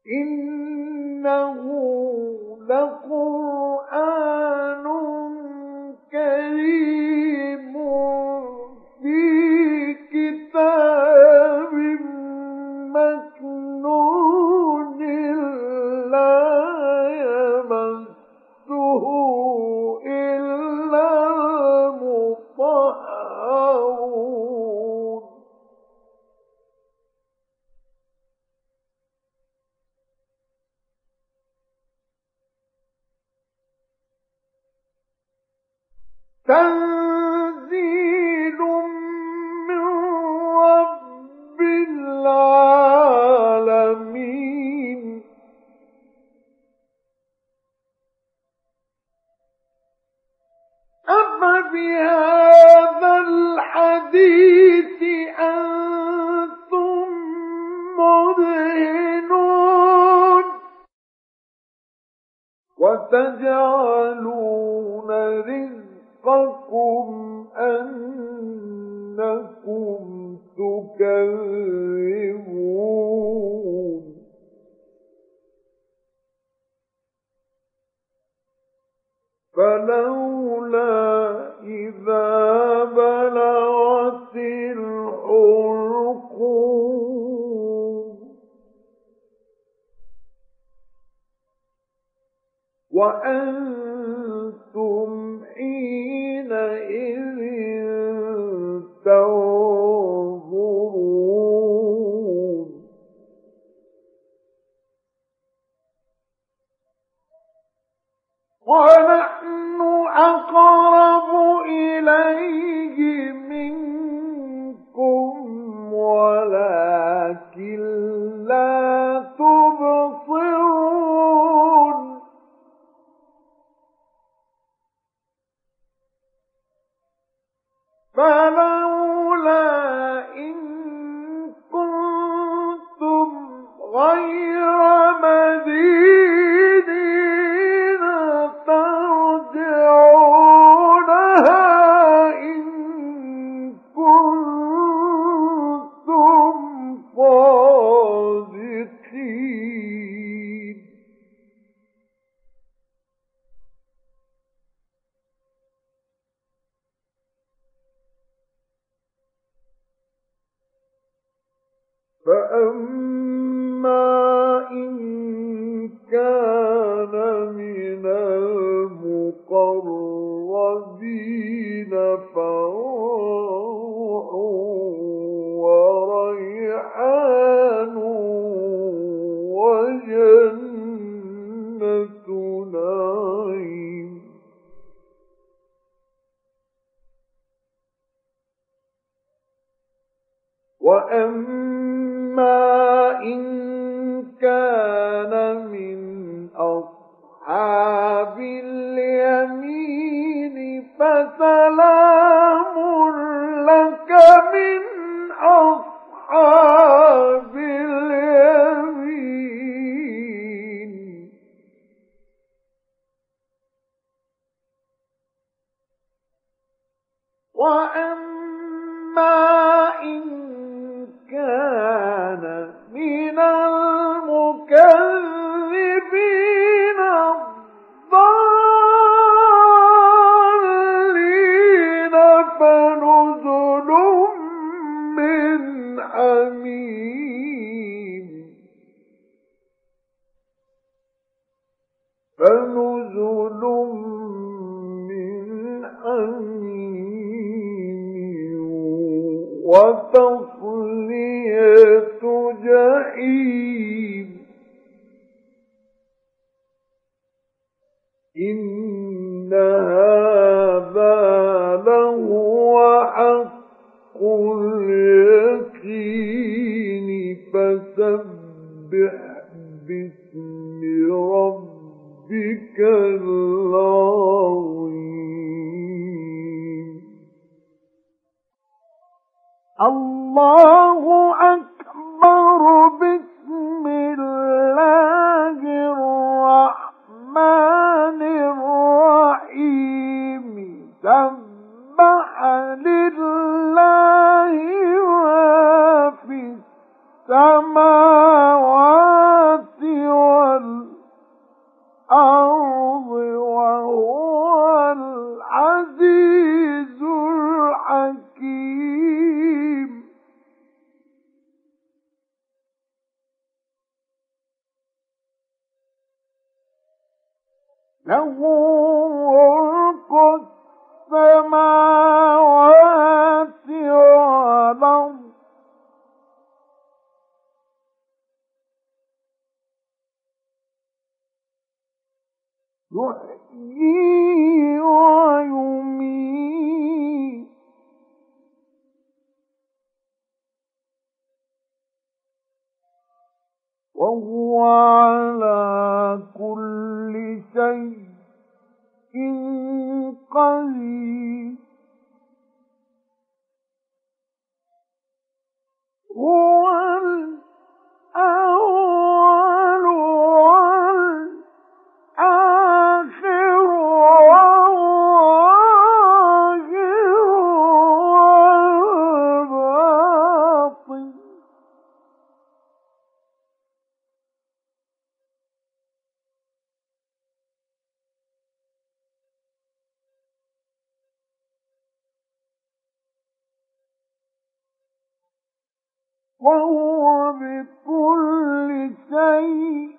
إنه لقرآن كريم في كتاب مكنون لا يمسه إلا المطهرون تنزيل من رب العالمين أفبهذا الحديث أنتم مدهنون وتجعلون رزقكم أنكم تكذبون فلولا إذا بلغت الحلقوم وأنتم حينئذ تنظرون ونحن أقرب إليه منكم ولكن لا تبصرون فلولا إن كنتم غير مدينين ترجعونها إن كنتم صادقين فأما إن كان من المقربين فروح وريحان وجنة نعيم وأما إن كان من أصحاب اليمين فسلام لك من أصحاب اليمين وأما إن كان من المكذبين الضالين فنزل من حميم وتصلية جحيم إن هذا لهو حق اليقين فسبح باسم ربك العظيم الله أكبر بسم الله الرحمن الرحيم سبح لله ما في السماوات له ملك السماوات والأرض يحيي ويميت وهو على كل شيء قدير هو الأول والآخر والظاهر والباطن وهو بكل شيء